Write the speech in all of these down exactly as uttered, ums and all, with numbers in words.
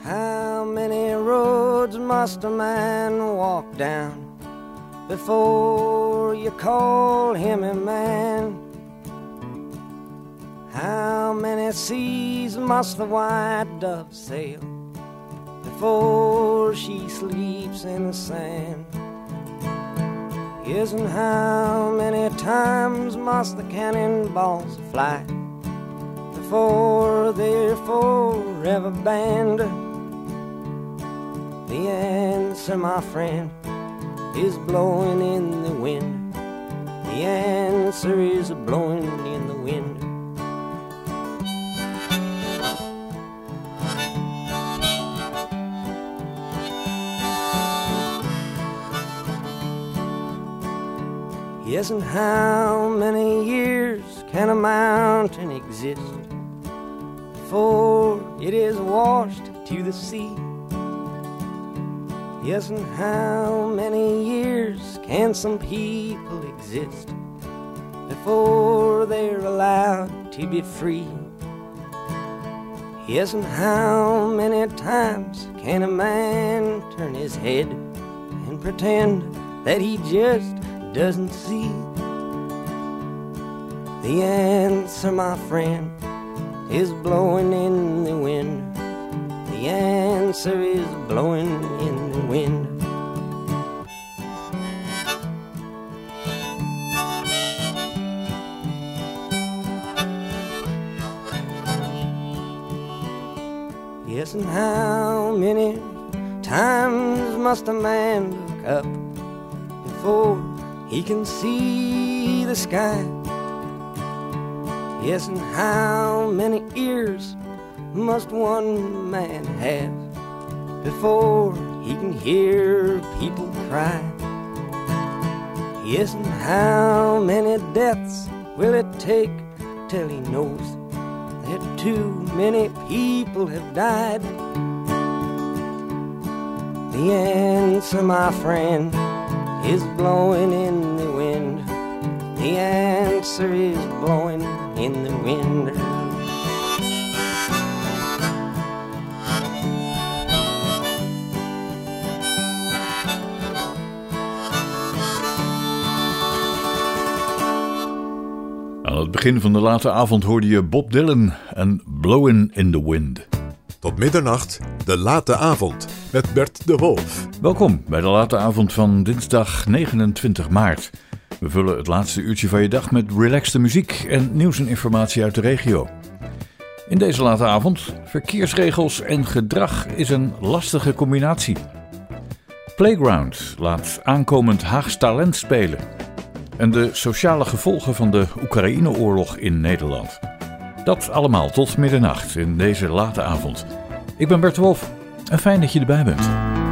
How many roads must a man walk down before you call him a man? How many seas must the white dove sail before she sleeps in the sand? Yes, and how many times must the cannonballs fly before they're forever banned? The answer, my friend, is blowing in the wind. The answer is blowing in the wind. Yes, and how many years can a mountain exist before it is washed to the sea? Yes, and how many years can some people exist before they're allowed to be free? Yes, and how many times can a man turn his head and pretend that he just doesn't see? The answer, my friend, is blowing in the wind. The answer is blowing in the wind. Yes, and how many times must a man look up before he can see the sky? Yes, and how many ears must one man have before he can hear people cry? Yes, and how many deaths will it take till he knows that too many people have died? The answer, my friend, is blowing in the wind. The answer is blowing in the wind. Aan het begin van de late avond hoorde je Bob Dylan en Blowin' in the Wind. Tot middernacht, de late avond met Bert de Wolf. Welkom bij de late avond van dinsdag negenentwintig maart. We vullen het laatste uurtje van je dag met relaxte muziek en nieuws en informatie uit de regio. In deze late avond, verkeersregels en gedrag is een lastige combinatie. Playground laat aankomend Haags talent spelen. En de sociale gevolgen van de Oekraïne-oorlog in Nederland. Dat allemaal tot middernacht in deze late avond. Ik ben Bert de Wolf en fijn dat je erbij bent.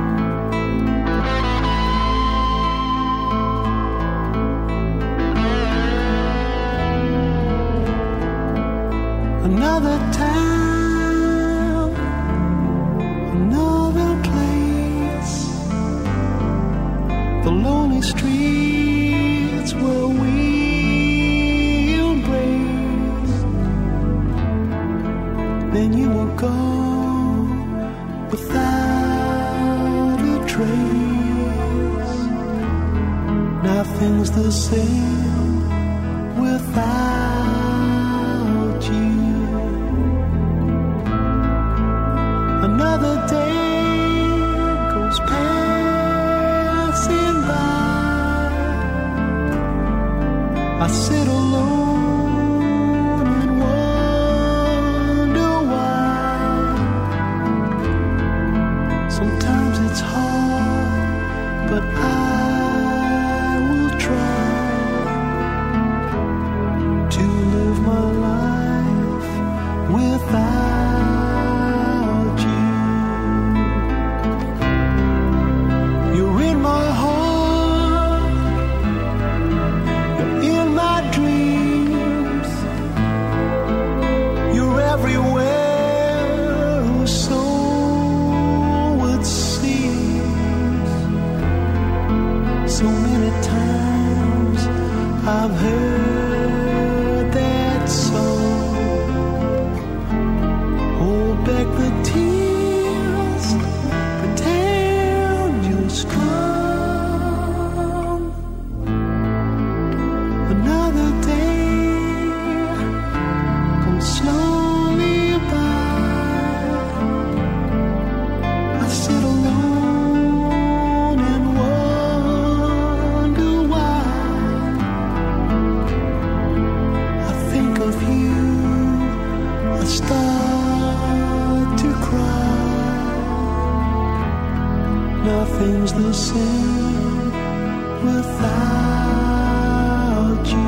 Another town, another place, the lonely streets where we embrace. Then you will go without a trace. Nothing's the same without you. Another day goes passing by. I sit alone and wonder why. Sometimes it's hard, but I will try to live my life without. I've heard that song start to cry. Nothing's the same without you.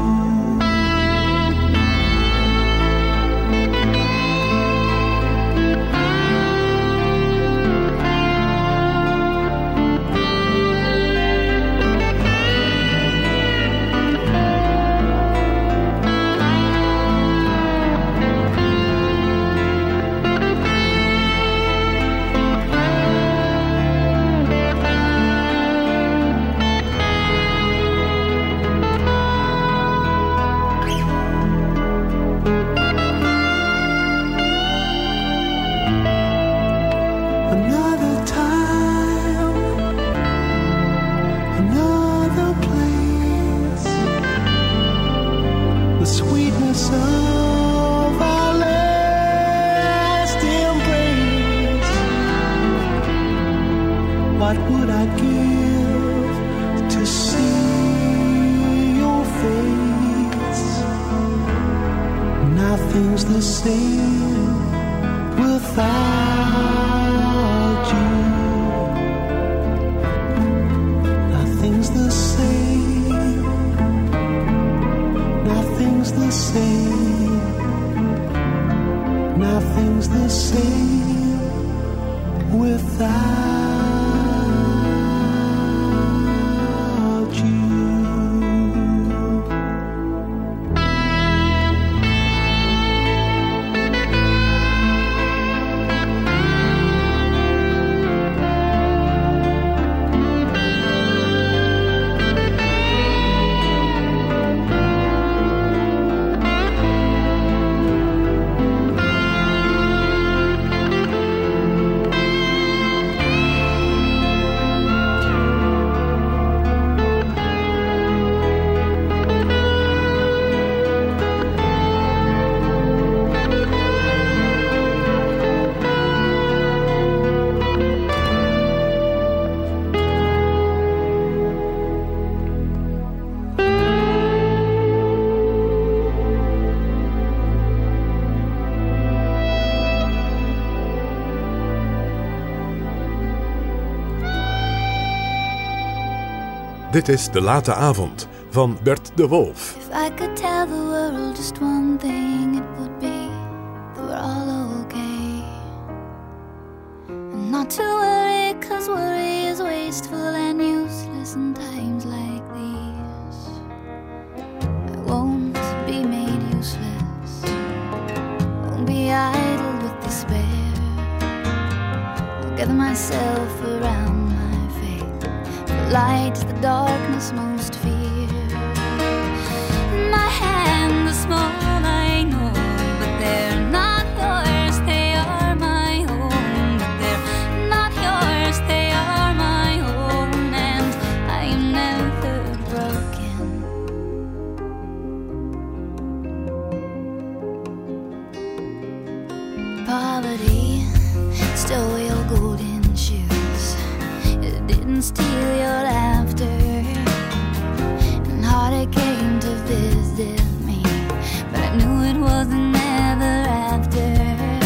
What would I give to see your face? Nothing's the same without you. Nothing's the same. Nothing's the same. Nothing's the same without. Dit is De Late Avond van Bert de Wolf. If I could tell the world just one thing, it would be that we're all okay. And not to worry, cause worry is wasteful and useless in times like these. I won't be made useless, won't be idle with despair. I'll gather myself around light is the darkness most fear. My hand is small, I know, but they're not yours, they are my own. But they're not yours, they are my own, and I am never broken. Poverty stole your golden shoes, it didn't steal your laughter, and heartache came to visit me, but I knew it wasn't never after.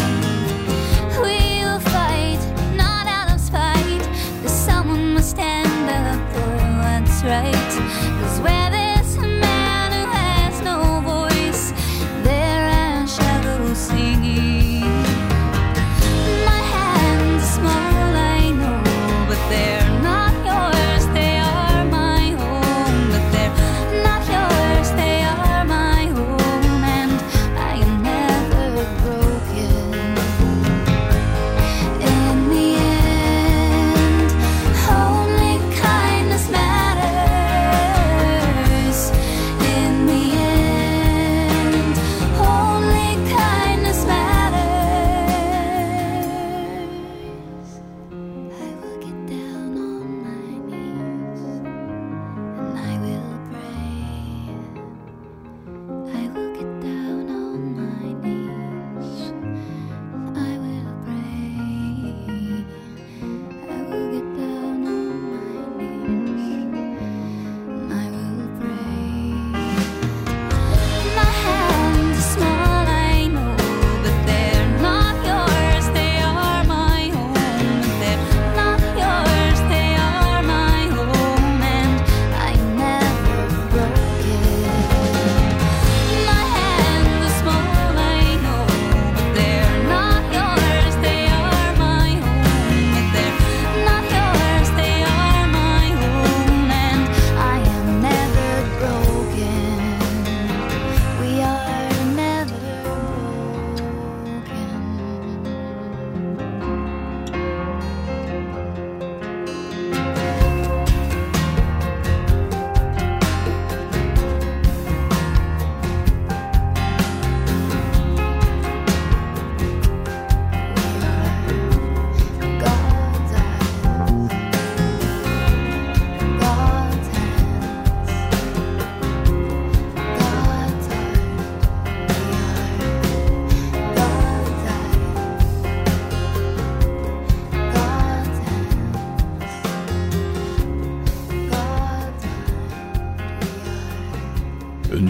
We will fight, not out of spite, but someone must stand up for what's right. Cause where there's a man who has no voice, there are shadows singing. My hands are small, I know, but they're not yours, they are my own. But they're not yours, they are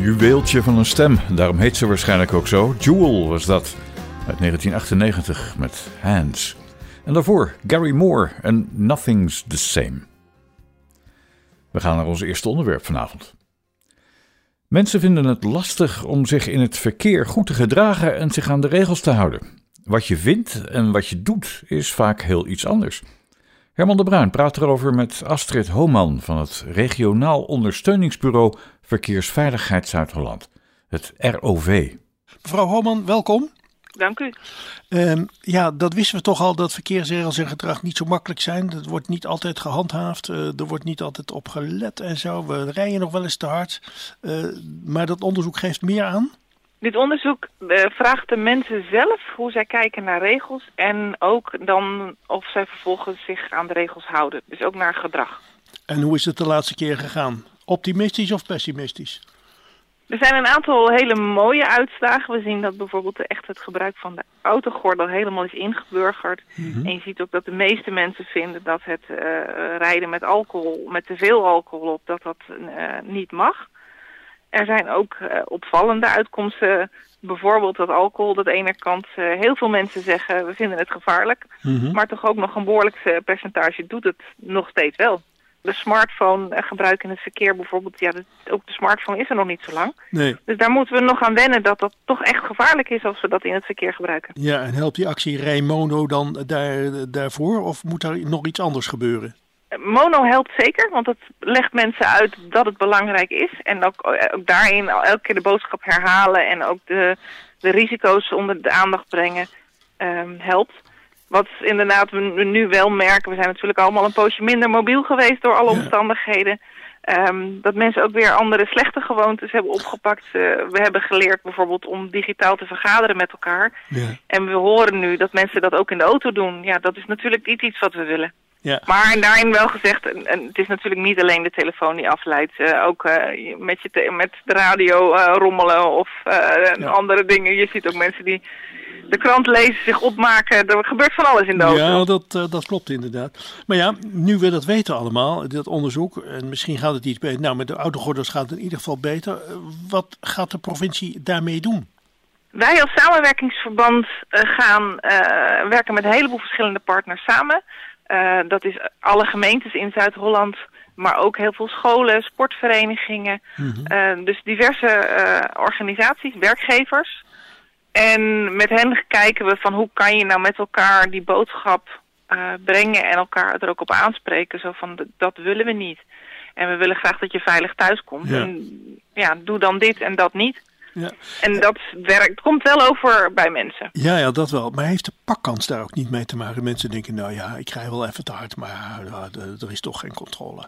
juweeltje van een stem. Daarom heet ze waarschijnlijk ook zo. Jewel was dat. Uit negentien achtennegentig met Hands. En daarvoor Gary Moore en Nothing's the Same. We gaan naar ons eerste onderwerp vanavond. Mensen vinden het lastig om zich in het verkeer goed te gedragen en zich aan de regels te houden. Wat je vindt en wat je doet is vaak heel iets anders. Herman de Bruin praat erover met Astrid Homan van het Regionaal Ondersteuningsbureau Verkeersveiligheid Zuid-Holland, het R O V. Mevrouw Homan, welkom. Dank u. Um, ja, dat wisten we toch al, dat verkeersregels en gedrag niet zo makkelijk zijn. Dat wordt niet altijd gehandhaafd, uh, er wordt niet altijd op gelet en zo. We rijden nog wel eens te hard, uh, maar dat onderzoek geeft meer aan. Dit onderzoek uh, vraagt de mensen zelf hoe zij kijken naar regels en ook dan of zij vervolgens zich aan de regels houden. Dus ook naar gedrag. En hoe is het de laatste keer gegaan? Optimistisch of pessimistisch? Er zijn een aantal hele mooie uitslagen. We zien dat bijvoorbeeld echt het gebruik van de autogordel helemaal is ingeburgerd. Mm-hmm. En je ziet ook dat de meeste mensen vinden dat het uh, rijden met alcohol, met te veel alcohol op, dat dat uh, niet mag. Er zijn ook uh, opvallende uitkomsten. Bijvoorbeeld dat alcohol, dat aan de ene kant uh, heel veel mensen zeggen we vinden het gevaarlijk. Mm-hmm. Maar toch ook nog een behoorlijk percentage doet het nog steeds wel. De smartphone uh, gebruik in het verkeer bijvoorbeeld, ja, de, ook de smartphone is er nog niet zo lang. Nee. Dus daar moeten we nog aan wennen dat dat toch echt gevaarlijk is als we dat in het verkeer gebruiken. Ja, en helpt die actie Rij Mono dan daar, daarvoor of moet er nog iets anders gebeuren? Mono helpt zeker, want het legt mensen uit dat het belangrijk is. En ook, ook daarin elke keer de boodschap herhalen en ook de, de risico's onder de aandacht brengen um, helpt. Wat inderdaad we nu wel merken, we zijn natuurlijk allemaal een poosje minder mobiel geweest door alle ja. omstandigheden. Um, dat mensen ook weer andere slechte gewoontes hebben opgepakt. Uh, we hebben geleerd bijvoorbeeld om digitaal te vergaderen met elkaar. Ja. En we horen nu dat mensen dat ook in de auto doen. Ja, dat is natuurlijk niet iets wat we willen. Ja. Maar daarin wel gezegd, en, en het is natuurlijk niet alleen de telefoon die afleidt. Uh, ook uh, met, je te, met de radio uh, rommelen of uh, ja. andere dingen. Je ziet ook mensen die de krant lezen, zich opmaken. Er gebeurt van alles in de auto. Ja, dat, uh, dat klopt inderdaad. Maar ja, nu we dat weten allemaal, dat onderzoek, en misschien gaat het iets beter. Nou, met de autogordels gaat het in ieder geval beter. Uh, wat gaat de provincie daarmee doen? Wij als samenwerkingsverband uh, gaan uh, werken met een heleboel verschillende partners samen. Uh, dat is alle gemeentes in Zuid-Holland, maar ook heel veel scholen, sportverenigingen. Mm-hmm. Uh, dus diverse uh, organisaties, werkgevers. En met hen kijken we van hoe kan je nou met elkaar die boodschap uh, brengen en elkaar er ook op aanspreken. Zo van, dat willen we niet. En we willen graag dat je veilig thuis komt. Ja. En ja, doe dan dit en dat niet. Ja. En dat werkt, komt wel over bij mensen. Ja, ja, dat wel. Maar heeft de pakkans daar ook niet mee te maken? Mensen denken, nou ja, ik rij wel even te hard, maar uh, er is toch geen controle.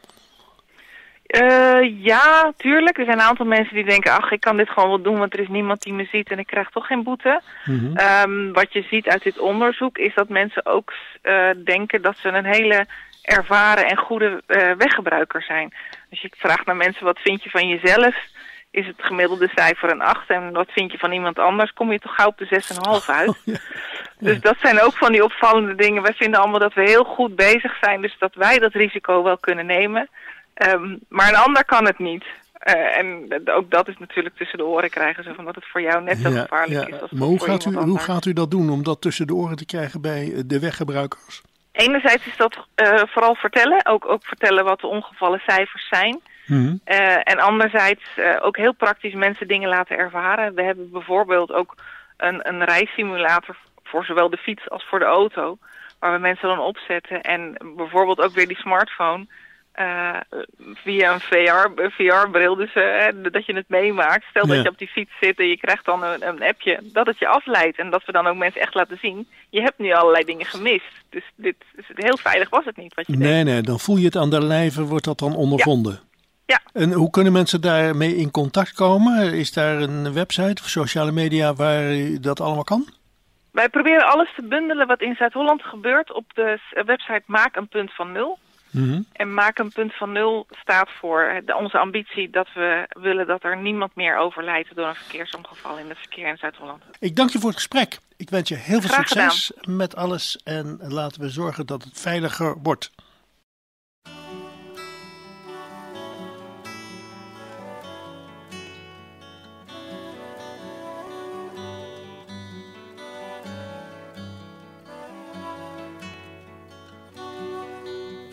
Uh, ja, tuurlijk. Er zijn een aantal mensen die denken, ach, ik kan dit gewoon wel doen, want er is niemand die me ziet en ik krijg toch geen boete. Mm-hmm. Um, wat je ziet uit dit onderzoek is dat mensen ook uh, denken dat ze een hele ervaren en goede uh, weggebruiker zijn. Als je vraagt naar mensen, wat vind je van jezelf, is het gemiddelde cijfer een acht. En wat vind je van iemand anders, kom je toch gauw op de zes komma vijf uit. Oh, ja. Ja. Dus dat zijn ook van die opvallende dingen. Wij vinden allemaal dat we heel goed bezig zijn, dus dat wij dat risico wel kunnen nemen. Um, maar een ander kan het niet. Uh, en ook dat is natuurlijk tussen de oren krijgen, zo van dat het voor jou net zo ja, gevaarlijk ja. is als maar hoe voor gaat, u, hoe anders. gaat u dat doen om dat tussen de oren te krijgen bij de weggebruikers? Enerzijds is dat uh, vooral vertellen, ook, ook vertellen wat de ongevallen cijfers zijn. Mm-hmm. Uh, en anderzijds uh, ook heel praktisch mensen dingen laten ervaren. We hebben bijvoorbeeld ook een, een reissimulator voor zowel de fiets als voor de auto, waar we mensen dan opzetten. En bijvoorbeeld ook weer die smartphone uh, via een V R-bril, dus uh, dat je het meemaakt. Stel ja. dat je op die fiets zit en je krijgt dan een, een appje, dat het je afleidt. En dat we dan ook mensen echt laten zien, je hebt nu allerlei dingen gemist. Dus dit is heel veilig was het niet wat je Nee, denkt. nee, dan voel je het aan de lijve, wordt dat dan ondervonden. Ja. Ja. En hoe kunnen mensen daarmee in contact komen? Is daar een website of sociale media waar dat allemaal kan? Wij proberen alles te bundelen wat in Zuid-Holland gebeurt op de website Maak een punt van nul. Mm-hmm. En Maak een punt van nul staat voor de, onze ambitie dat we willen dat er niemand meer overlijdt door een verkeersongeval in het verkeer in Zuid-Holland. Ik dank je voor het gesprek. Ik wens je heel veel Graag succes gedaan. met alles en laten we zorgen dat het veiliger wordt.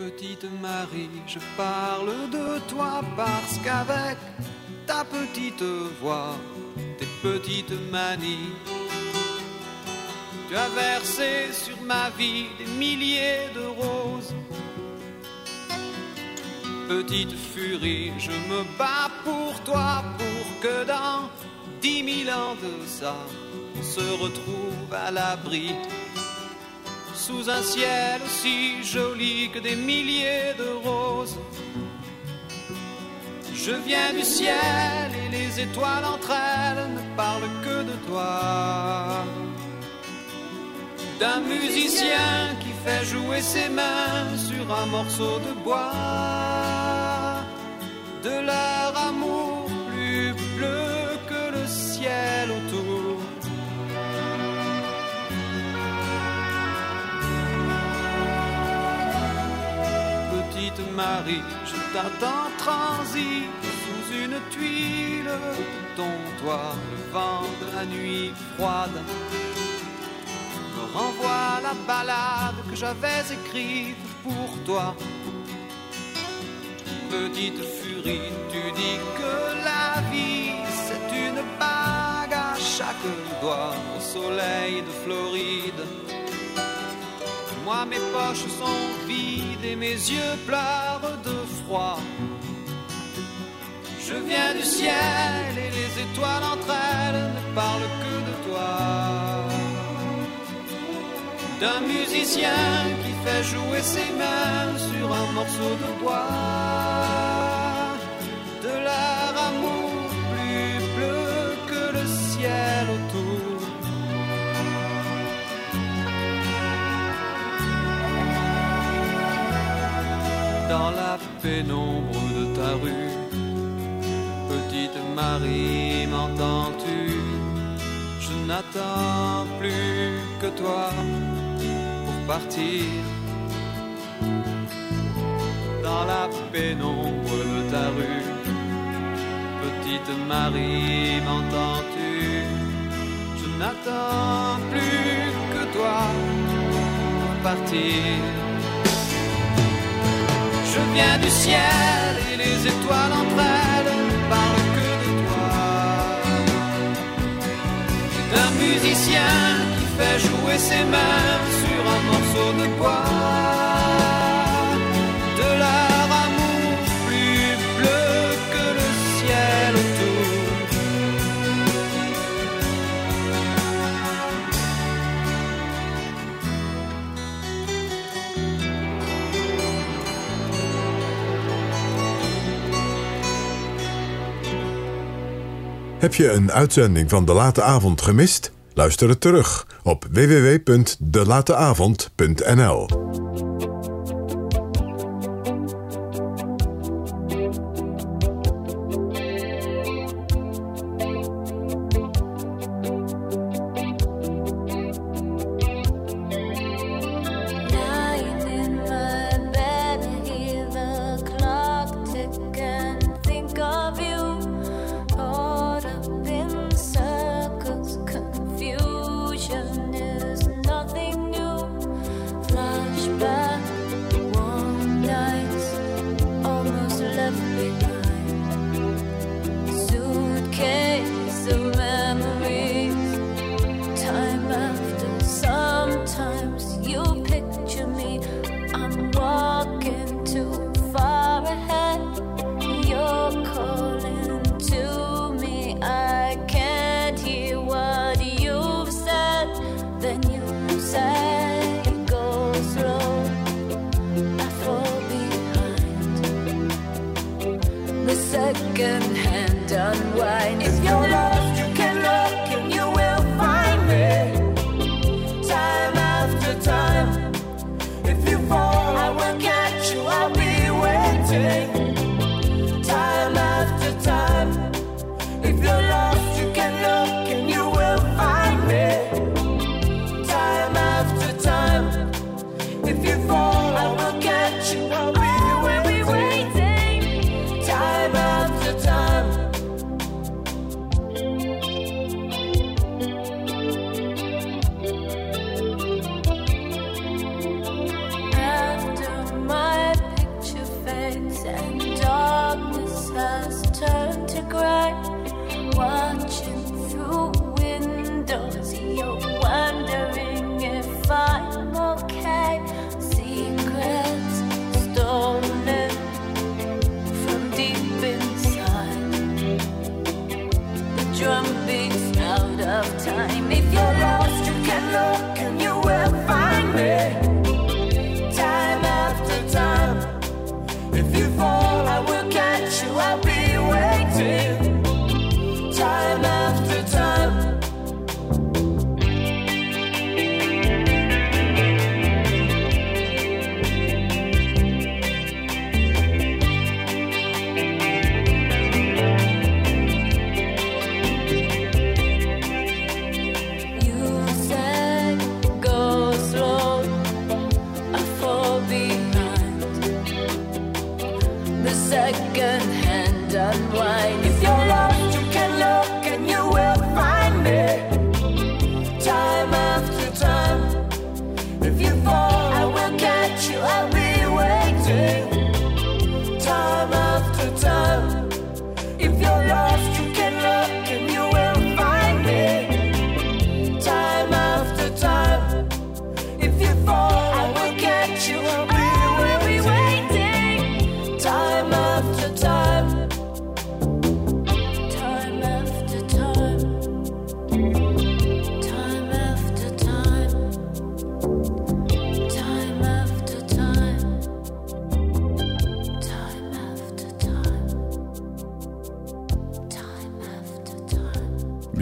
Petite Marie, je parle de toi parce qu'avec ta petite voix, tes petites manies, tu as versé sur ma vie des milliers de roses. Petite furie, je me bats pour toi, pour que dans dix mille ans de ça, on se retrouve à l'abri, sous un ciel aussi joli que des milliers de roses. Je viens du ciel et les étoiles entre elles ne parlent que de toi. D'un musicien qui fait jouer ses mains sur un morceau de bois, de leur amour plus bleu que le ciel autour. Petite Marie, je t'attends transi sous une tuile de ton toit. Le vent de la nuit froide me renvoie la ballade que j'avais écrite pour toi. Petite furie, tu dis que la vie c'est une bague à chaque doigt au soleil de Floride. Moi mes poches sont vides et mes yeux pleurent de froid. Je viens du ciel et les étoiles entre elles ne parlent que de toi. D'un musicien qui fait jouer ses mains sur un morceau de bois, de leur amour plus bleu que le ciel autour. Dans la pénombre de ta rue, petite Marie, m'entends-tu? Je n'attends plus que toi pour partir. Dans la pénombre de ta rue, petite Marie, m'entends-tu? Je n'attends plus que toi pour partir. Je viens du ciel et les étoiles entre elles ne parlent que de toi. C'est un musicien qui fait jouer ses mains sur un morceau de bois, de leur amour plus bleu que le ciel autour. Heb je een uitzending van De Late Avond gemist? Luister het terug op w w w punt de late avond punt n l. Confusion is nothing new. Flashback.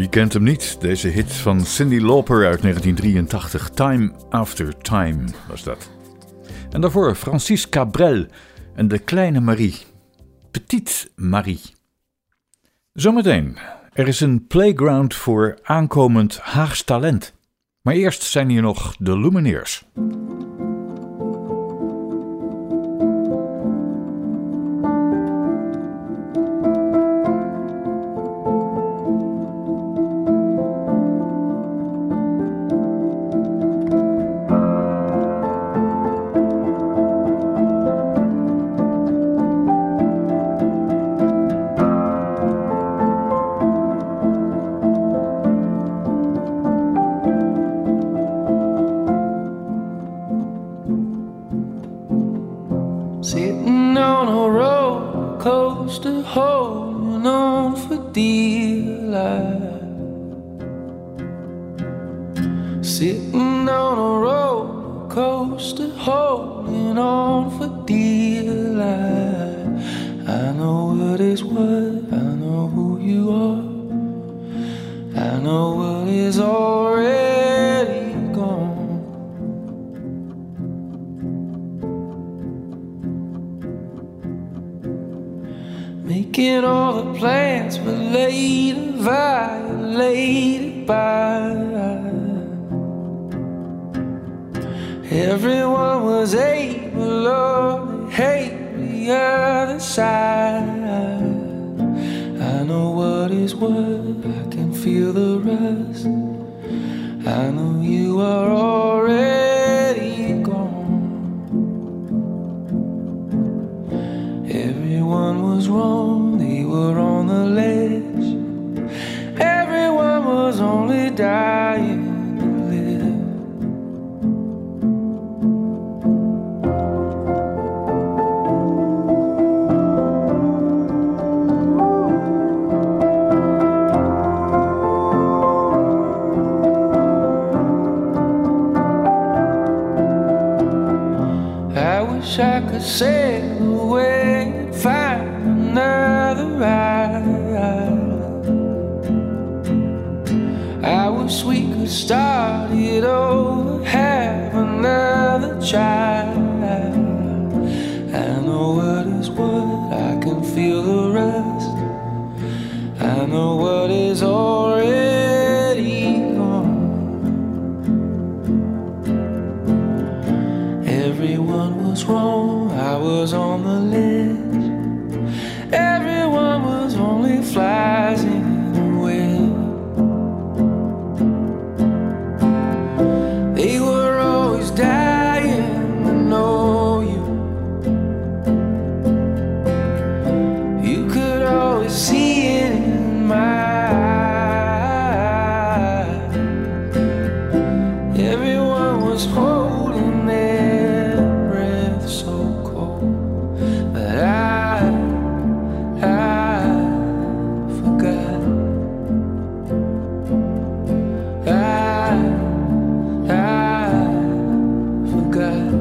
Wie kent hem niet? Deze hit van Cyndi Lauper uit negentien drieëntachtig. Time After Time was dat. En daarvoor Francis Cabrel en de kleine Marie. Petite Marie. Zometeen. Er is een playground voor aankomend Haags talent. Maar eerst zijn hier nog de Lumineers. Sitting on a roller coaster, holding on for dear life. Sitting on a roller coaster, holding on for dear life. I know what is what, I know who you are, I know what is already gone. Making all the plans, but later violated by. Everyone was able to hate the other side. I know what is what, I can feel the rust. I know you are already gone. Everyone was wrong, they were on the ledge. Everyone was only dying to live. I wish I could sail away and find another ride. I wish we could start it over, have another child. I know what is what, I can feel the rust. I know what is already gone. Everyone was wrong, I was on the ledge. Everyone was only flies in the wind. They were always dying to know you. You could always see it in my eyes. Everyone was holding their breath so cold, but I, I forgot. I, I forgot.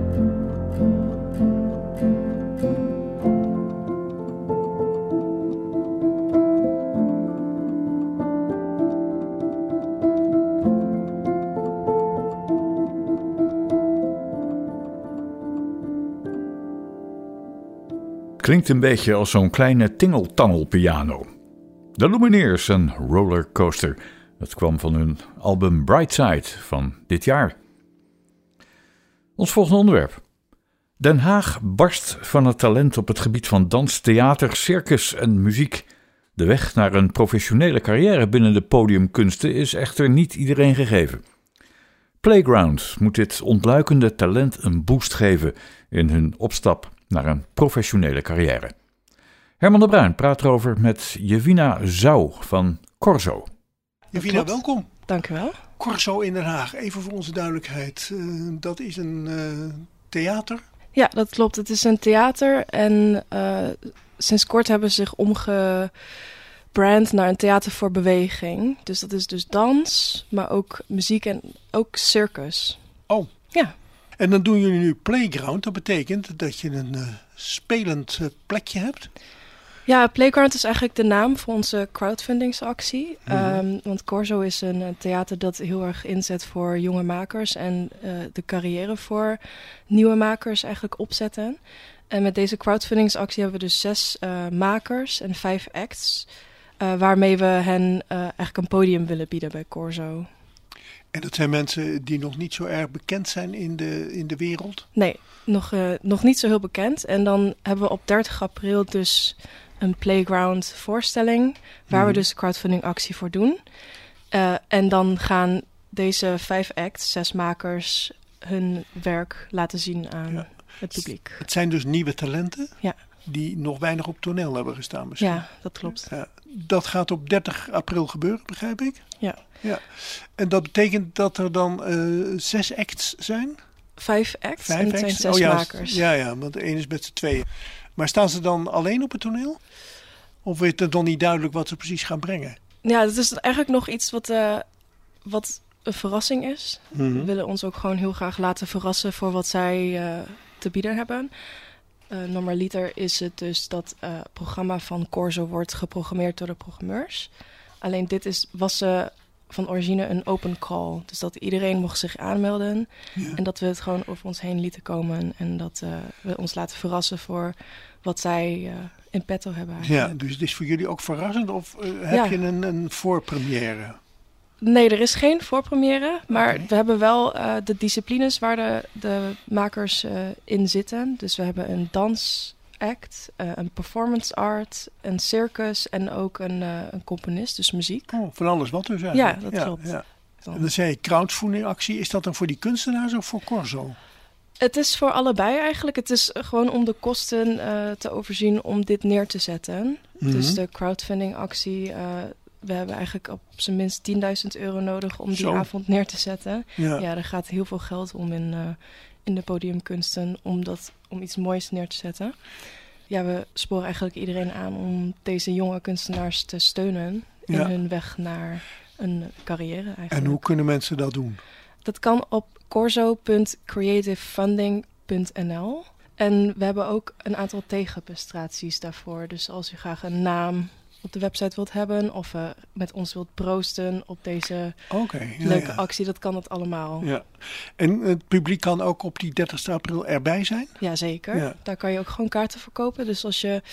Klinkt een beetje als zo'n kleine tingeltangelpiano. De Lumineers en Rollercoaster. Dat kwam van hun album Brightside van dit jaar. Ons volgende onderwerp. Den Haag barst van het talent op het gebied van dans, theater, circus en muziek. De weg naar een professionele carrière binnen de podiumkunsten is echter niet iedereen gegeven. Playground moet dit ontluikende talent een boost geven in hun opstap naar een professionele carrière. Herman de Bruin praat erover met Jevina Zouw van Corso. Jevina, welkom. Dank u wel. Corso in Den Haag, even voor onze duidelijkheid. Uh, dat is een uh, theater? Ja, dat klopt. Het is een theater en uh, sinds kort hebben ze zich omgebrand naar een theater voor beweging. Dus dat is dus dans, maar ook muziek en ook circus. Oh. Ja. En dan doen jullie nu Playground. Dat betekent dat je een uh, spelend uh, plekje hebt? Ja, Playground is eigenlijk de naam voor onze crowdfundingsactie. Mhm. Um, want Corso is een, een theater dat heel erg inzet voor jonge makers en uh, de carrière voor nieuwe makers eigenlijk opzetten. En met deze crowdfundingsactie hebben we dus zes uh, makers en vijf acts, uh, waarmee we hen uh, eigenlijk een podium willen bieden bij Corso. En dat zijn mensen die nog niet zo erg bekend zijn in de, in de wereld? Nee, nog, uh, nog niet zo heel bekend. En dan hebben we op dertig april dus een Playground voorstelling, waar mm. we dus de crowdfunding actie voor doen. Uh, en dan gaan deze vijf acts, zes makers, hun werk laten zien aan ja. het publiek. Het zijn dus nieuwe talenten ja. die nog weinig op toneel hebben gestaan misschien. Ja, dat klopt. Ja, dat gaat op dertig april gebeuren, begrijp ik? Ja. ja. En dat betekent dat er dan uh, zes acts zijn? Vijf acts Vijf en het acts? zijn zes oh, ja, makers. Ja, ja, want de een is met z'n tweeën. Maar staan ze dan alleen op het toneel? Of is het dan niet duidelijk wat ze precies gaan brengen? Ja, dat is eigenlijk nog iets wat, uh, wat een verrassing is. Mm-hmm. We willen ons ook gewoon heel graag laten verrassen voor wat zij uh, te bieden hebben. Uh, normaliter is het dus dat het uh, programma van Corso wordt geprogrammeerd door de programmeurs. Alleen dit is, was uh, van origine een open call. Dus dat iedereen mocht zich aanmelden. Ja. En dat we het gewoon over ons heen lieten komen. En dat uh, we ons laten verrassen voor wat zij uh, in petto hebben eigenlijk. Ja, dus het is voor jullie ook verrassend? Of uh, heb ja. je een, een voorpremière? Nee, er is geen voorpremière. Maar okay. we hebben wel uh, de disciplines waar de, de makers uh, in zitten. Dus we hebben een dansact, uh, een performance art, een circus en ook een, uh, een componist, dus muziek. Oh, van alles wat dus eigenlijk. Ja, dat ja, klopt. Ja. En dan zei je crowdfunding actie. Is dat dan voor die kunstenaars of voor Corso? Het is voor allebei eigenlijk. Het is gewoon om de kosten uh, te overzien om dit neer te zetten. Mm-hmm. Dus de crowdfunding actie... Uh, we hebben eigenlijk op zijn minst tienduizend euro nodig om die Zo. avond neer te zetten. Ja. ja, er gaat heel veel geld om in, uh, in de podiumkunsten om, dat, om iets moois neer te zetten. Ja, we sporen eigenlijk iedereen aan om deze jonge kunstenaars te steunen in ja. hun weg naar een carrière eigenlijk. En hoe kunnen mensen dat doen? Dat kan op corso punt creativefunding punt n l. En we hebben ook een aantal tegenprestaties daarvoor. Dus als u graag een naam op de website wilt hebben of uh, met ons wilt proosten op deze okay, ja, leuke ja. actie, dat kan het allemaal. Ja. En het publiek kan ook op die dertigste april erbij zijn? Jazeker. Ja. Daar kan je ook gewoon kaarten verkopen. Dus als je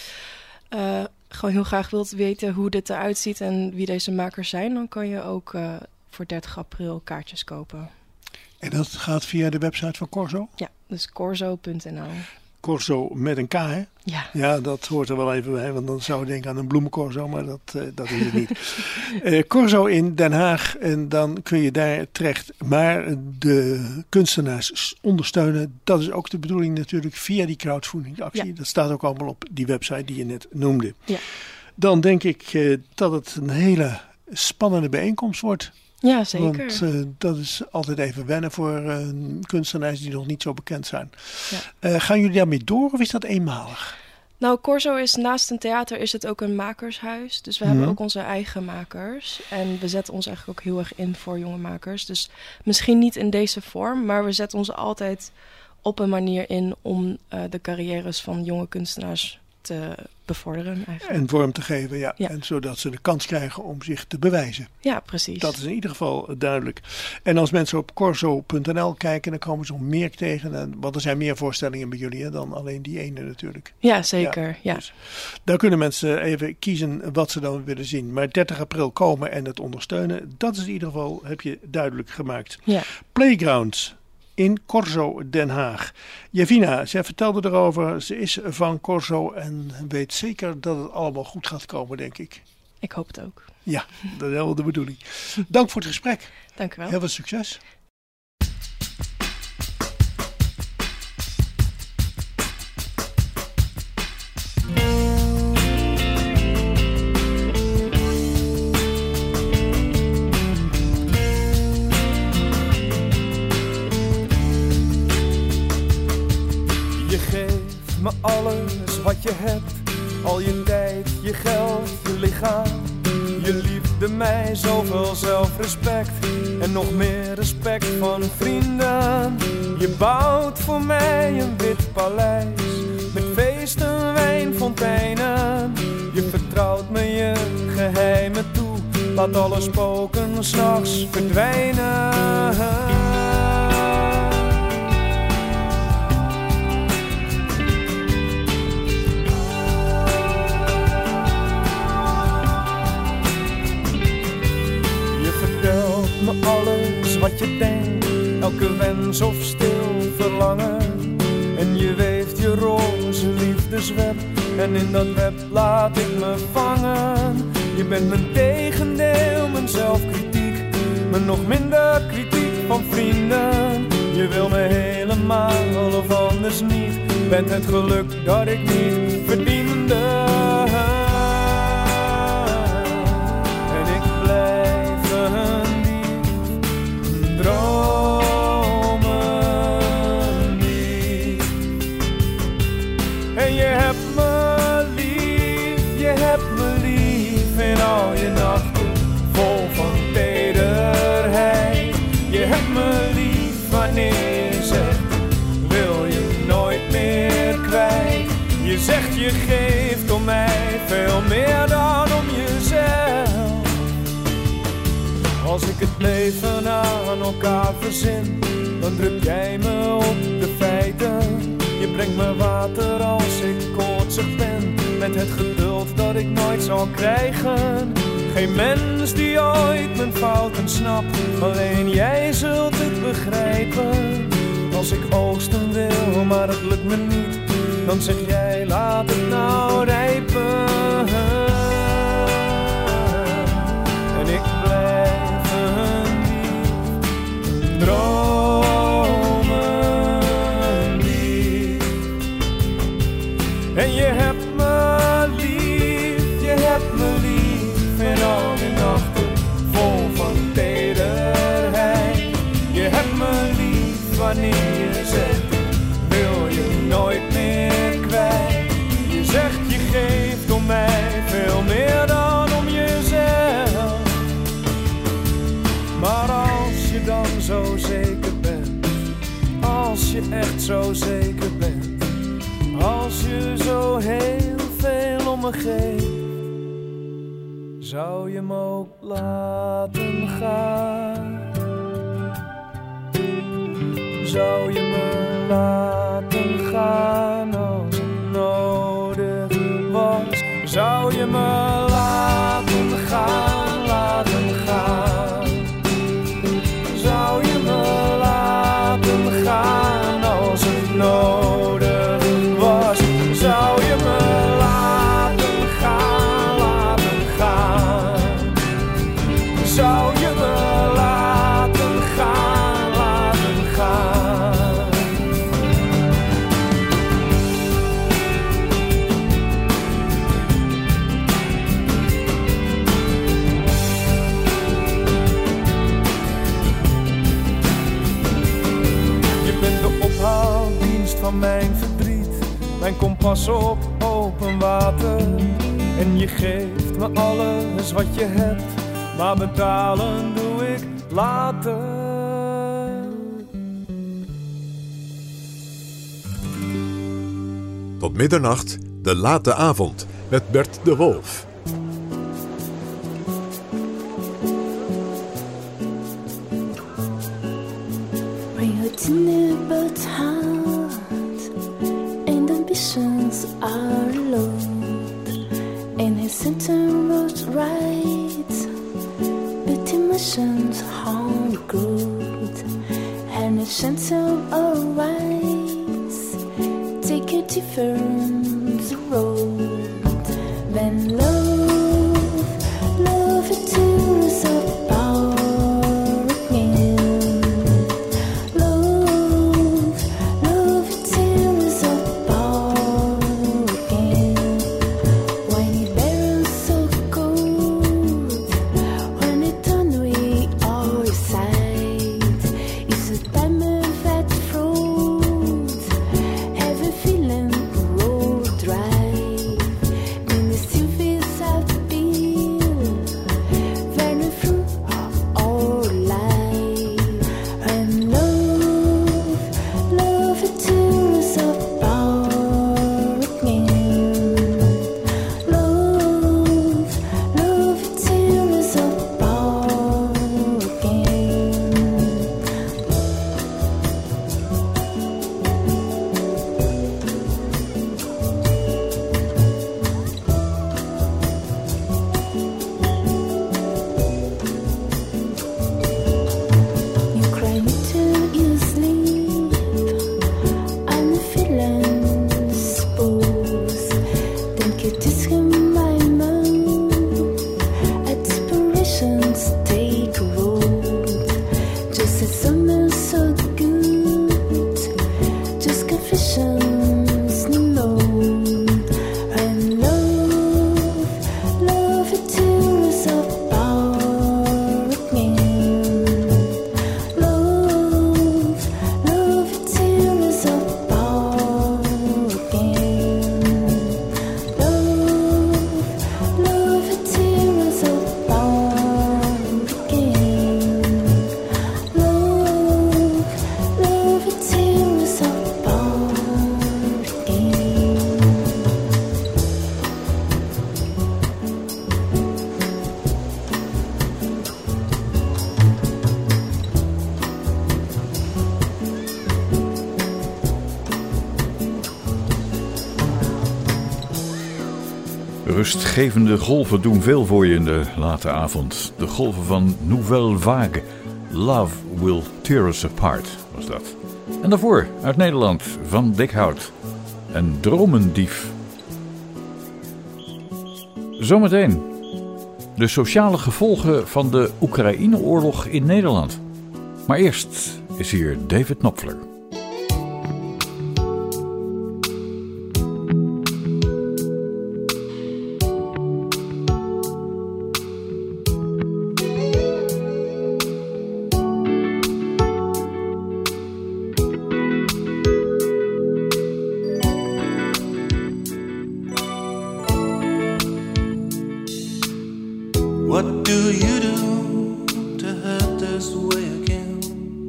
uh, gewoon heel graag wilt weten hoe dit eruit ziet en wie deze makers zijn, dan kan je ook uh, voor dertig april kaartjes kopen. En dat gaat via de website van Corso? Ja, dus corso punt n l. Corso met een K, hè? Ja. Ja, dat hoort er wel even bij, want dan zou ik denken aan een bloemencorso, maar dat, uh, dat is het niet. uh, Corso in Den Haag, en dan kun je daar terecht. Maar de kunstenaars ondersteunen, dat is ook de bedoeling natuurlijk via die crowdfunding actie. Ja. Dat staat ook allemaal op die website die je net noemde. Ja. Dan denk ik uh, dat het een hele spannende bijeenkomst wordt. Ja, zeker. Want uh, dat is altijd even wennen voor uh, kunstenaars die nog niet zo bekend zijn. Ja. Uh, gaan jullie daarmee door of is dat eenmalig? Nou, Corso is naast een theater is het ook een makershuis. Dus we mm-hmm. hebben ook onze eigen makers. En we zetten ons eigenlijk ook heel erg in voor jonge makers. Dus misschien niet in deze vorm, maar we zetten ons altijd op een manier in om uh, de carrières van jonge kunstenaars te bevorderen eigenlijk. En vorm te geven, ja. ja. En zodat ze de kans krijgen om zich te bewijzen. Ja, precies. Dat is in ieder geval duidelijk. En als mensen op corso punt n l kijken, dan komen ze nog meer tegen. Want er zijn meer voorstellingen bij jullie hè, dan alleen die ene natuurlijk. Ja, zeker. Ja. Ja. Dus daar kunnen mensen even kiezen wat ze dan willen zien. Maar dertig april komen en het ondersteunen, dat is in ieder geval, heb je duidelijk gemaakt. Ja. Playgrounds in Corso Den Haag. Javina, zij vertelde erover, ze is van Corso en weet zeker dat het allemaal goed gaat komen, denk ik. Ik hoop het ook. Ja, dat is wel de bedoeling. Dank voor het gesprek. Dank u wel. Heel veel succes. Alles wat je hebt, al je tijd, je geld, je lichaam, je liefde, mij, zoveel zelfrespect en nog meer respect van vrienden. Je bouwt voor mij een wit paleis met feesten, wijnfonteinen. je geheimen toe. Laat alle spoken 's nachts verdwijnen. Je vertelt me alles wat je denkt, elke wens of stil verlangen. En je weeft je roze liefdesweb, en in dat web laat ik me vangen. Je bent mijn tegendeel, mijn zelfkritiek, maar nog minder kritiek van vrienden. Je wil me helemaal of anders niet, bent het geluk dat ik niet verdiende. En ik blijf een dief, dromen dief. En je hebt me lief, je hebt me lief in al je nachten, vol van tederheid. Je hebt me lief wanneer je zegt, wil je nooit meer kwijt. Je zegt je geeft om mij veel meer dan om jezelf. Als ik het leven aan elkaar verzin, dan druk jij me op de feiten. Je brengt me water als ik koortsig ben, met het geduld dat ik nooit zal krijgen. Geen mens die ooit mijn fouten snapt, alleen jij zult het begrijpen. Als ik oogsten wil, maar het lukt me niet, dan zeg jij laat het nou rijpen. En ik blijf een dief, een dromen dief. En je hebt me lief, je hebt me lief in al die nachten, vol van tederheid. Je hebt me lief wanneer je zegt, wil je nooit meer kwijt. Je zegt je geeft om mij veel meer dan om jezelf. Maar als je dan zo zeker bent, als je echt zo zeker bent, als je zo heel veel om me geeft, zou je me ook laten gaan? Zou je me laten gaan als het nodig was? Zou je me laten gaan, laten gaan? Zou je me laten gaan als het nodig was? Zou je me laten gaan, laten gaan? Zou je me laten gaan, laten gaan? Je bent de ophaaldienst van mijn verdriet, mijn kompas op open water. En je geeft me alles wat je hebt, maar betalen doe ik later. Tot middernacht, de late avond, met Bert de Wolf. When you're tiny but hard, and ambitions are low, and his center was right, but emotions hard good, and his center alright, take a different road. When love, love it is about again. Love, love it is about again. When it bears so good, when it turn we all side, it's a time of that fruit, have a feeling road dry. Rustgevende golven doen veel voor je in de late avond. De golven van Nouvelle Vague. Love Will Tear Us Apart was dat. En daarvoor uit Nederland Van Dikhout en Dromendief. Zometeen de sociale gevolgen van de Oekraïne-oorlog in Nederland. Maar eerst is hier David Knopfler. What do you do to hurt this way again?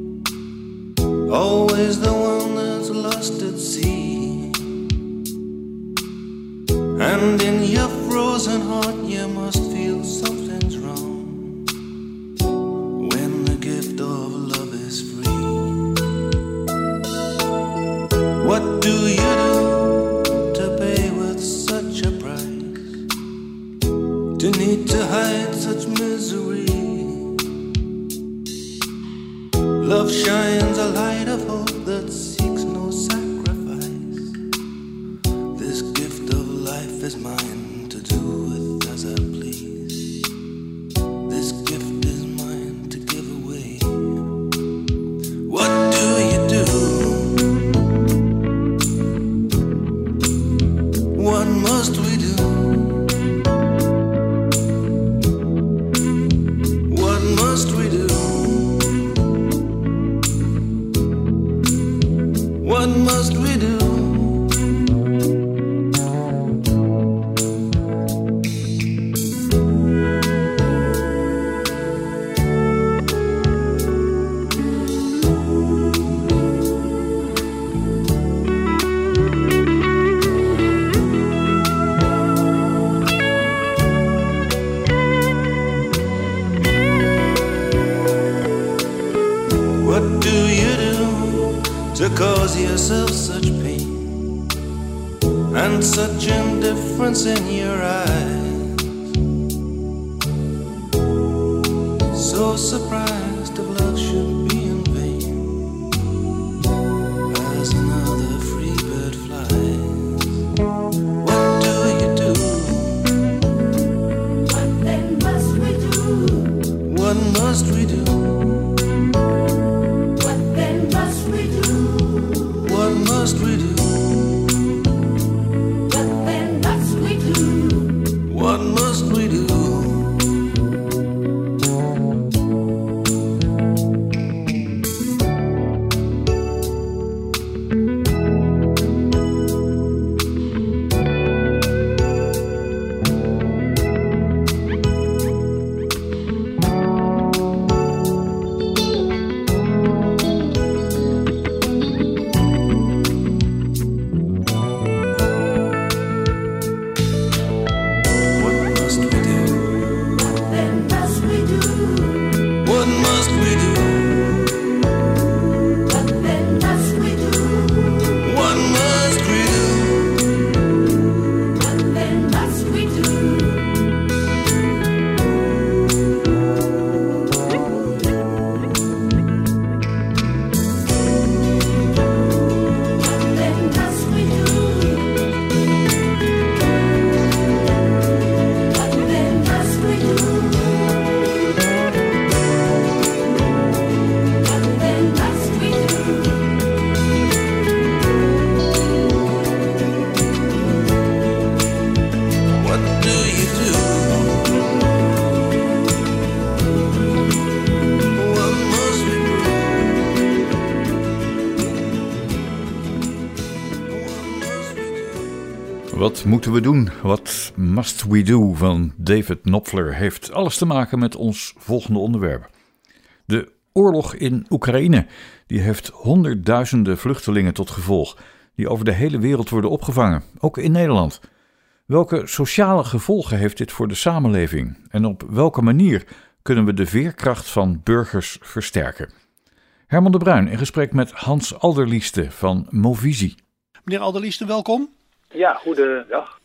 Always the one that's lost at sea. And in your frozen heart you must feel something's wrong when the gift of love is free. What do you do to pay with such a price? To need to hide such misery. Love shines a light of hope that seeks no sacrifice. This gift of life is mine to do with as I please. This gift is mine to give away. What do you do? What must we do? What must we do? What must we do? What do you do to cause yourself such pain and such indifference in your eyes? So surprised if love should be in vain as another free bird flies. What do you do? What then must we do? What must we do? What must we do? What then must we do? What must we do? Wat moeten we doen? What must we do? Van David Knopfler heeft alles te maken met ons volgende onderwerp. De oorlog in Oekraïne die heeft honderdduizenden vluchtelingen tot gevolg, die over de hele wereld worden opgevangen, ook in Nederland. Welke sociale gevolgen heeft dit voor de samenleving? En op welke manier kunnen we de veerkracht van burgers versterken? Herman de Bruin in gesprek met Hans Alderlieste van Movisie. Meneer Alderlieste, welkom. Ja, goedendag.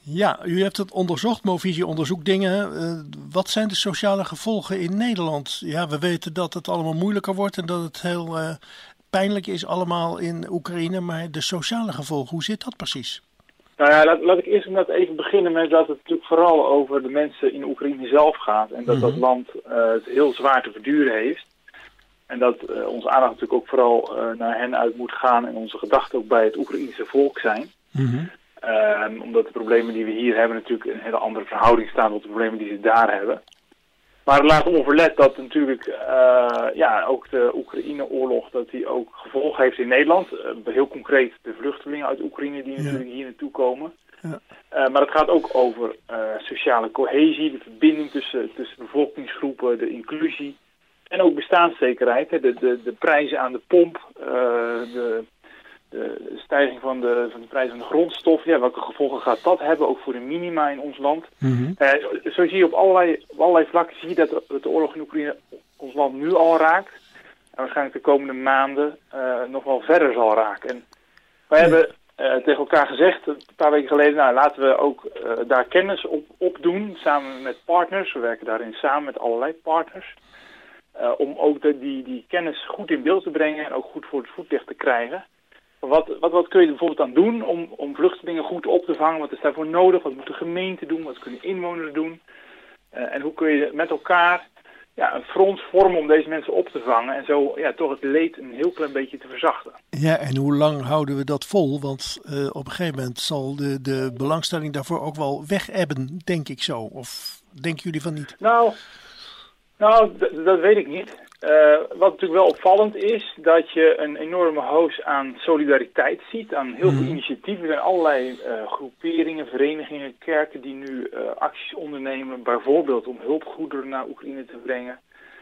Ja, u heeft het onderzocht. Movisie onderzoekt dingen. Uh, wat zijn de sociale gevolgen in Nederland? Ja, we weten dat het allemaal moeilijker wordt en dat het heel uh, pijnlijk is allemaal in Oekraïne. Maar de sociale gevolgen, hoe zit dat precies? Nou ja, laat, laat ik eerst inderdaad even beginnen met dat het natuurlijk vooral over de mensen in Oekraïne zelf gaat. En dat mm-hmm. dat land uh, het heel zwaar te verduren heeft. En dat uh, onze aandacht natuurlijk ook vooral uh, naar hen uit moet gaan en onze gedachten ook bij het Oekraïnse volk zijn. Mm-hmm. Uh, omdat de problemen die we hier hebben natuurlijk in een hele andere verhouding staan tot de problemen die ze daar hebben. Maar laat onverlet dat natuurlijk uh, ja, ook de Oekraïne-oorlog dat die ook gevolgen heeft in Nederland. Uh, heel concreet de vluchtelingen uit Oekraïne die ja. natuurlijk hier naartoe komen. Ja. Uh, maar het gaat ook over uh, sociale cohesie, de verbinding tussen, tussen bevolkingsgroepen, de inclusie. En ook bestaanszekerheid, hè, de, de, de prijzen aan de pomp, uh, de, de stijging van de, van de prijs van de grondstoffen. Ja, welke gevolgen gaat dat hebben, ook voor de minima in ons land? Mm-hmm. Uh, zo zie je op allerlei, op allerlei vlakken zie je dat de, de oorlog in Oekraïne ons land nu al raakt. En waarschijnlijk de komende maanden uh, nog wel verder zal raken. En wij ja. hebben uh, tegen elkaar gezegd, een paar weken geleden, nou laten we ook uh, daar kennis op, op doen, samen met partners. We werken daarin samen met allerlei partners. Uh, om ook de, die, die kennis goed in beeld te brengen en ook goed voor het voetlicht te krijgen. Wat, wat, wat kun je er bijvoorbeeld aan doen om, om vluchtelingen goed op te vangen? Wat is daarvoor nodig? Wat moet de gemeente doen? Wat kunnen inwoners doen? Uh, en hoe kun je met elkaar ja, een front vormen om deze mensen op te vangen en zo ja, toch het leed een heel klein beetje te verzachten? Ja, en hoe lang houden we dat vol? Want uh, op een gegeven moment zal de, de belangstelling daarvoor ook wel wegebben, denk ik zo. Of denken jullie van niet? Nou... Nou, d- dat weet ik niet. Uh, wat natuurlijk wel opvallend is, dat je een enorme hoos aan solidariteit ziet, aan heel veel initiatieven. Er zijn allerlei uh, groeperingen, verenigingen, kerken die nu uh, acties ondernemen, bijvoorbeeld om hulpgoederen naar Oekraïne te brengen.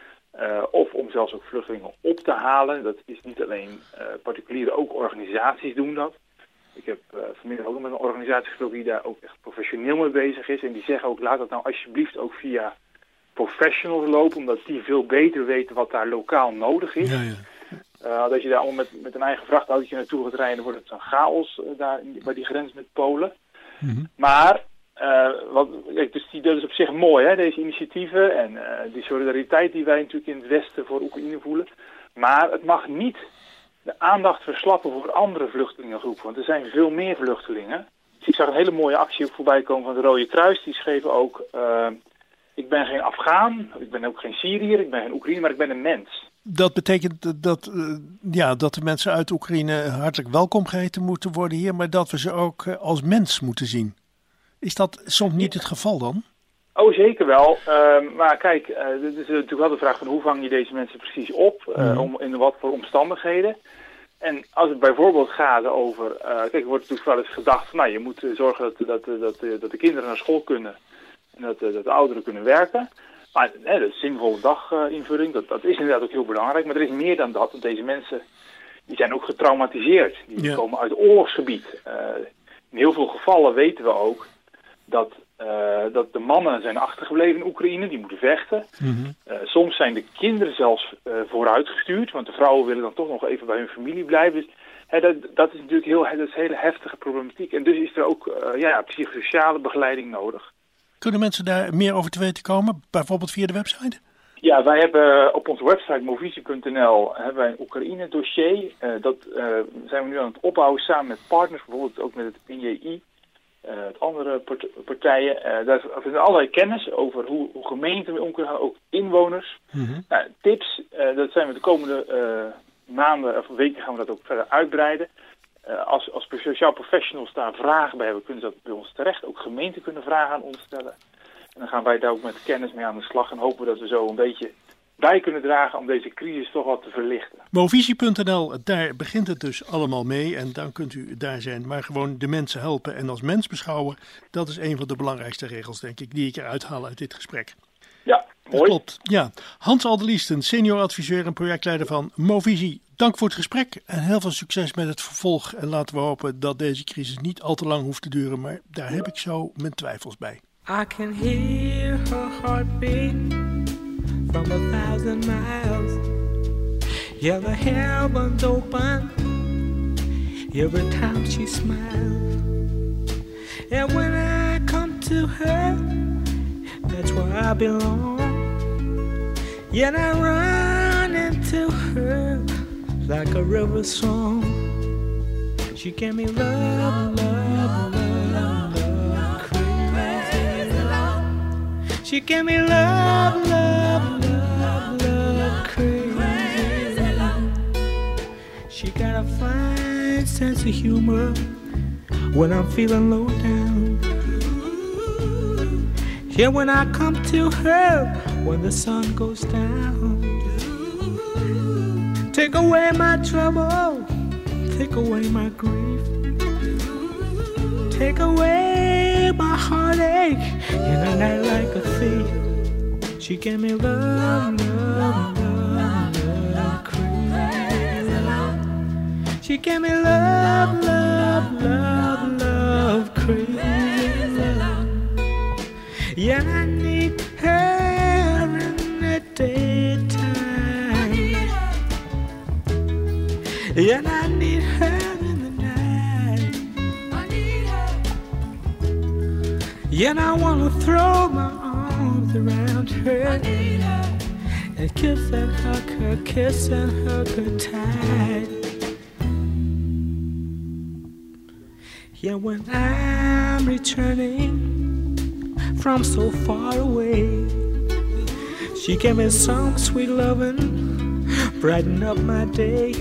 Uh, of om zelfs ook vluchtelingen op te halen. Dat is niet alleen uh, particulieren, ook organisaties doen dat. Ik heb uh, vanmiddag ook met een organisatie gesproken die daar ook echt professioneel mee bezig is. En die zeggen ook, laat dat nou alsjeblieft ook via professionals lopen, omdat die veel beter weten wat daar lokaal nodig is. Ja, ja. Uh, als je daar allemaal met, met een eigen vrachtautootje naartoe gaat rijden, dan wordt het een chaos uh, daar bij die grens met Polen. Mm-hmm. Maar, uh, wat, kijk, dus die, dat is op zich mooi, hè, deze initiatieven en uh, die solidariteit die wij natuurlijk in het Westen voor Oekraïne voelen. Maar het mag niet de aandacht verslappen voor andere vluchtelingengroepen, want er zijn veel meer vluchtelingen. Dus ik zag een hele mooie actie ook voorbij komen van het Rode Kruis. Die schreef ook, uh, ik ben geen Afghaan, ik ben ook geen Syriër, ik ben geen Oekraïner, maar ik ben een mens. Dat betekent dat, uh, ja, dat de mensen uit Oekraïne hartelijk welkom geheten moeten worden hier, maar dat we ze ook uh, als mens moeten zien. Is dat soms niet het geval dan? Oh, zeker wel. Uh, maar kijk, uh, dit is natuurlijk wel de vraag van hoe vang je deze mensen precies op, uh, mm. om, in wat voor omstandigheden. En als het bijvoorbeeld gaat over, uh, kijk, er wordt natuurlijk wel eens gedacht van, nou, je moet uh, zorgen dat, dat, dat, dat, dat de kinderen naar school kunnen en dat, uh, dat de ouderen kunnen werken. Maar hè, de zinvolle daginvulling, dat, dat is inderdaad ook heel belangrijk. Maar er is meer dan dat, want deze mensen die zijn ook getraumatiseerd. Die ja. komen uit oorlogsgebied. Uh, in heel veel gevallen weten we ook dat, uh, dat de mannen zijn achtergebleven in Oekraïne, die moeten vechten. Mm-hmm. Uh, soms zijn de kinderen zelfs uh, vooruitgestuurd, want de vrouwen willen dan toch nog even bij hun familie blijven. Dus hè, dat, dat is natuurlijk heel, dat is hele heftige problematiek. En dus is er ook uh, ja, psychosociale begeleiding nodig. Kunnen mensen daar meer over te weten komen, bijvoorbeeld via de website? Ja, wij hebben op onze website movisie punt n l hebben wij een Oekraïne dossier. Uh, dat uh, zijn we nu aan het opbouwen samen met partners, bijvoorbeeld ook met het N J I, uh, het andere part- partijen. Uh, daar vinden allerlei kennis over hoe, hoe gemeenten mee om kunnen gaan, ook inwoners. Mm-hmm. Uh, tips, uh, dat zijn we de komende uh, maanden of weken gaan we dat ook verder uitbreiden. Uh, als, als sociaal professionals daar vragen bij hebben, kunnen ze dat bij ons terecht. Ook gemeenten kunnen vragen aan ons stellen. En dan gaan wij daar ook met kennis mee aan de slag en hopen dat we zo een beetje bij kunnen dragen om deze crisis toch wat te verlichten. movisie punt n l, daar begint het dus allemaal mee en dan kunt u daar zijn. Maar gewoon de mensen helpen en als mens beschouwen, dat is een van de belangrijkste regels, denk ik, die ik eruit haal uit dit gesprek. Ja, mooi. Dat klopt, ja. Hans Alderliesten, senior adviseur en projectleider van Movisie. Dank voor het gesprek en heel veel succes met het vervolg. En laten we hopen dat deze crisis niet al te lang hoeft te duren, maar daar heb ik zo mijn twijfels bij. I can hear her heartbeat from a thousand miles. Yeah, the heavens open every time she smiles. And when I into her. That's where I belong. Yet I run into her like a river song. She gave me love, love, love, love, crazy love. She gave me love, love, love, love, crazy love. She got a fine sense of humor when I'm feeling low down. Yeah, when I come to her when the sun goes down. Take away my trouble, take away my grief, take away my heartache in a night like a thief. She gave me love, love, love, love, crazy love. She gave me love, love, love, love, crazy love. Yeah, I need her in the daytime. Yeah, I need her in the night. I need her. Yeah, I wanna throw my arms around her. I need her. And kiss and hug her, kiss and hug her tight. Yeah, when I'm returning from so far away, she gave me some sweet loving, brighten up my day.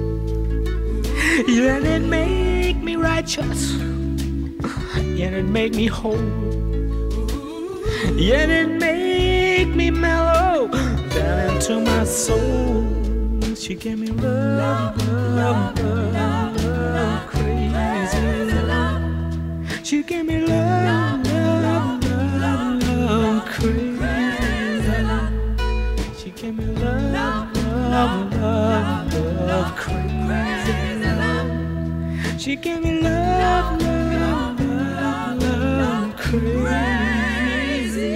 Yeah, it make me righteous, yeah, it make me whole, yeah, it make me mellow down into my soul. She gave me love, love, love, love, crazy love. She gave me love, love, love, love, crazy love. She gave me love, love, love, love, crazy love. She gave me love, love, love, love, crazy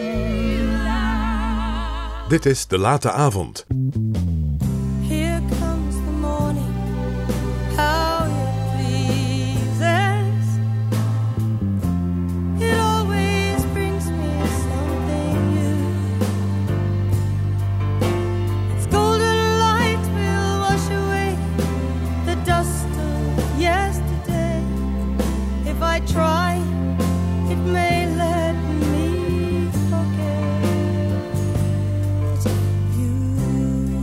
love. Dit is De Late Avond. Here comes the morning, how it pleases. It always brings me something new. Its golden light will wash away the dust of yesterday. If I try, it may let me forget you.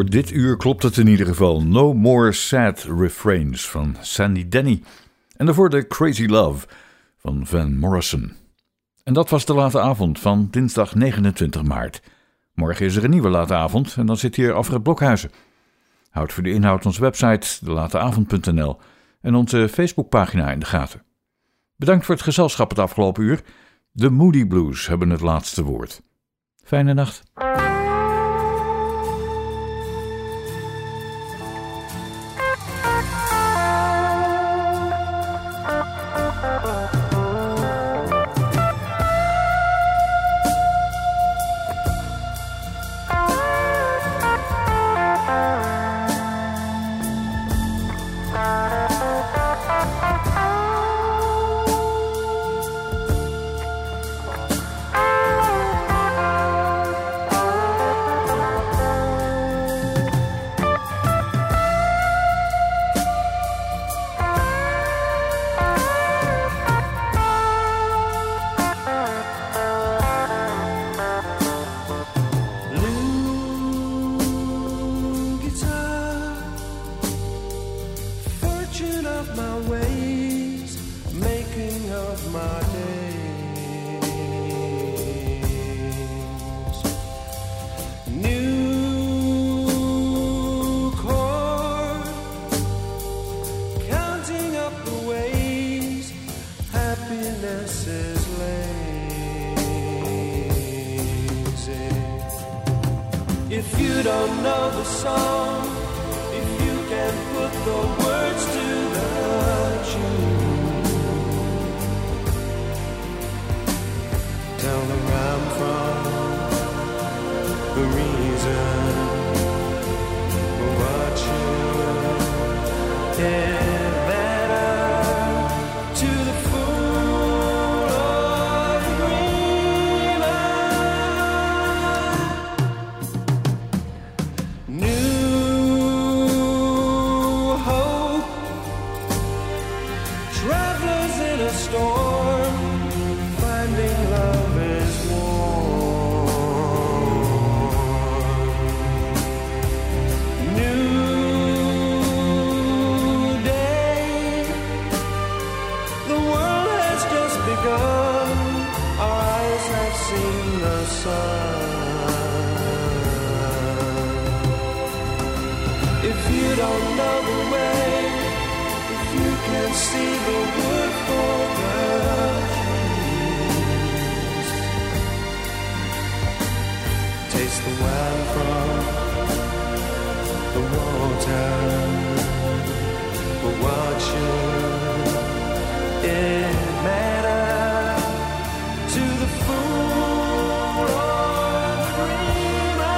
Voor dit uur klopt het in ieder geval. No More Sad Refrains van Sandy Denny. En daarvoor de Crazy Love van Van Morrison. En dat was de late avond van dinsdag negenentwintig maart. Morgen is er een nieuwe late avond en dan zit hier Alfred Blokhuizen. Houd voor de inhoud onze website de late avond punt n l en onze Facebookpagina in de gaten. Bedankt voor het gezelschap het afgelopen uur. De Moody Blues hebben het laatste woord. Fijne nacht. If you don't know the song, if you can put the words to the tune, tell them where I'm from, the reason for what you did better to the fool or the dreamer. New hope, travelers in a storm, finding love is warm. New day, the world has just begun. Our eyes have seen the sun. If you don't know the way, if you can see the wood for the trees, taste the wine from the water, but what should it matter to the fool or the dreamer?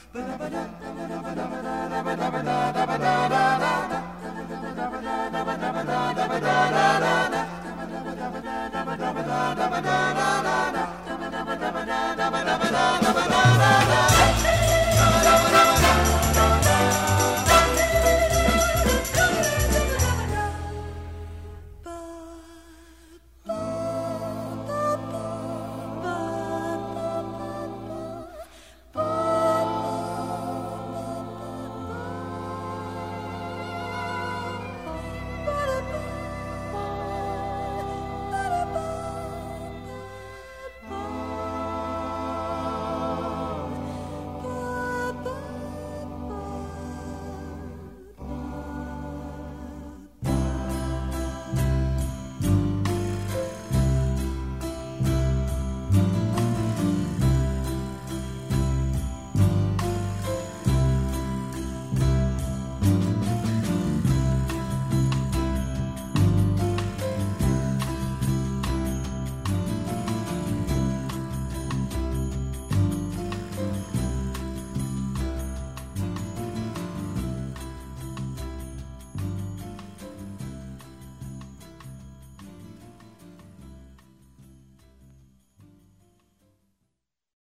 Da